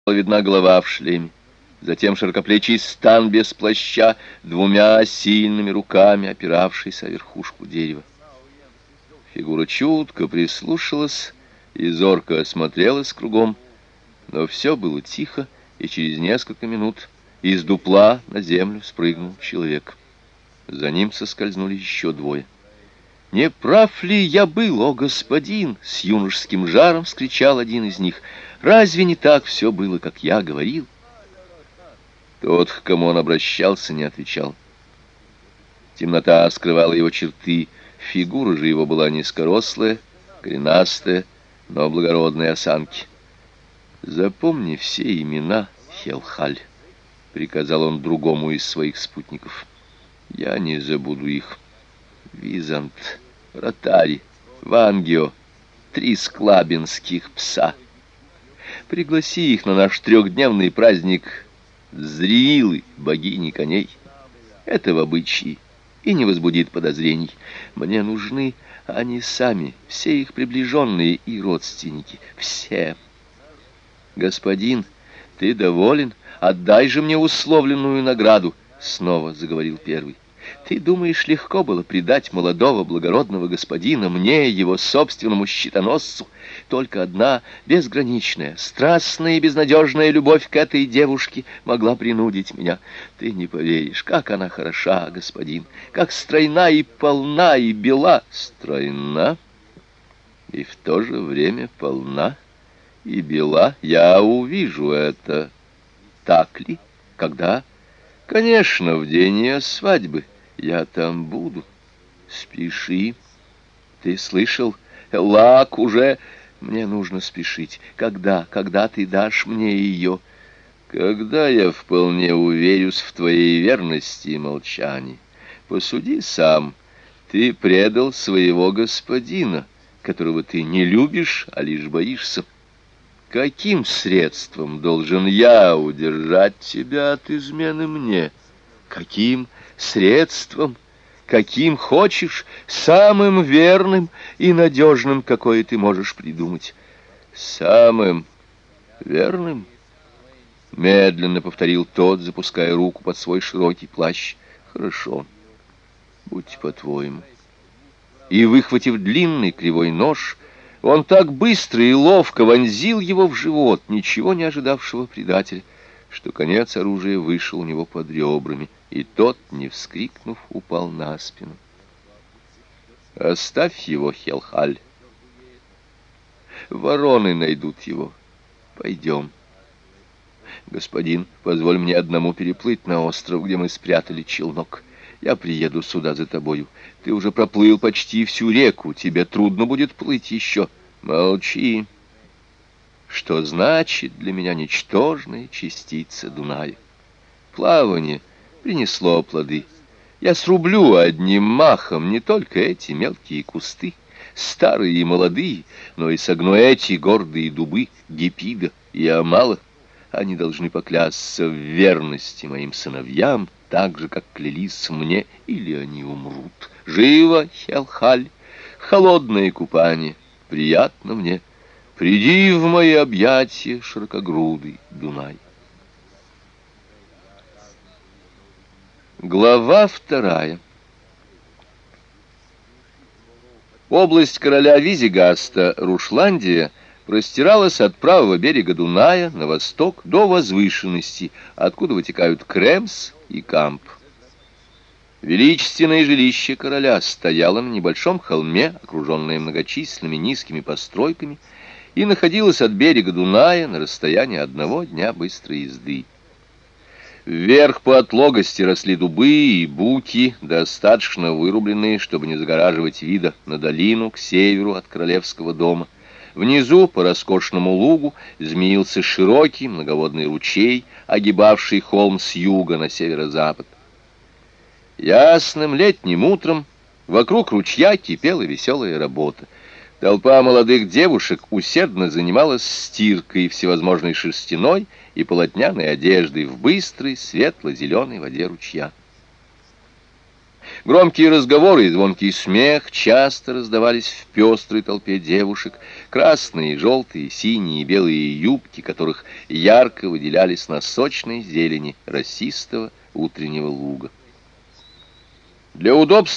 видна голова в шлеме. Затем широкоплечий стан без плаща, двумя сильными руками опиравшийся о верхушку дерева. Фигура чутко прислушалась и зорко осмотрелась кругом, но все было тихо, и через несколько минут из дупла на землю спрыгнул человек. За ним соскользнули еще двое. «Не прав ли я был, о господин?» — с юношеским жаром вскричал один из них. «Разве не так все было, как я говорил?» Тот, к кому он обращался, не отвечал. Темнота скрывала его черты, фигура же его была низкорослая, коренастая, но благородной осанки. «Запомни все имена, Хелхаль», — приказал он другому из своих спутников. «Я не забуду их. Визант, Ротари, Вангио, 3 склабинских пса. Пригласи их на наш 3-дневный праздник Зрилы, богини коней. Это в обычае и не возбудит подозрений. Мне нужны они сами, все их приближенные и родственники, все. Господин, ты доволен? Отдай же мне условленную награду, снова заговорил первый. Ты думаешь, легко было предать молодого благородного господина мне, его собственному щитоносцу? Только одна безграничная, страстная и безнадежная любовь к этой девушке могла принудить меня. Ты не поверишь, как она хороша, господин, как стройна и полна и бела. Стройна и в то же время полна и бела. Я увижу это. Так ли? Когда? Конечно, в день ее свадьбы. Я там буду. Спеши. Ты слышал? Лак уже... Мне нужно спешить. Когда ты дашь мне ее? Когда я вполне уверюсь в твоей верности и молчании. Посуди сам. Ты предал своего господина, которого ты не любишь, а лишь боишься. Каким средством должен я удержать тебя от измены мне? Каким средством? Каким хочешь, самым верным и надежным, какое ты можешь придумать. Самым верным? Медленно повторил тот, запуская руку под свой широкий плащ. Хорошо, будь по-твоему. И, выхватив длинный кривой нож, он так быстро и ловко вонзил его в живот ничего не ожидавшего предателя, что конец оружия вышел у него под ребрами, и тот, не вскрикнув, упал на спину. «Оставь его, Хелхаль. Вороны найдут его. Пойдем. Господин, позволь мне одному переплыть на остров, где мы спрятали челнок. Я приеду сюда за тобою. Ты уже проплыл почти всю реку, тебе трудно будет плыть еще. Молчи. Что значит для меня ничтожная частица Дуная? Плавание принесло плоды. Я срублю одним махом не только эти мелкие кусты, старые и молодые, но и согну эти гордые дубы Гипида и Амала. Они должны поклясться в верности моим сыновьям, так же, как клялись мне, или они умрут. Живо, Хелхаль, холодное купание, приятно мне. Приди в мои объятия, широкогрудый Дунай. Глава 2. Область короля Визигаста, Рушландия, простиралась от правого берега Дуная на восток до возвышенности, откуда вытекают Кремс и Камп. Величественное жилище короля стояло на небольшом холме, окруженное многочисленными низкими постройками, и находилось от берега Дуная на расстоянии 1 дня быстрой езды. Вверх по отлогости росли дубы и буки, достаточно вырубленные, чтобы не загораживать вида на долину к северу от королевского дома. Внизу, по роскошному лугу, змеился широкий многоводный ручей, огибавший холм с юга на северо-запад. Ясным летним утром вокруг ручья кипела веселая работа. Толпа молодых девушек усердно занималась стиркой всевозможной шерстяной и полотняной одежды в быстрой светло-зеленой воде ручья. Громкие разговоры и звонкий смех часто раздавались в пестрой толпе девушек, красные, желтые, синие и белые юбки, которых ярко выделялись на сочной зелени росистого утреннего луга. Для удобства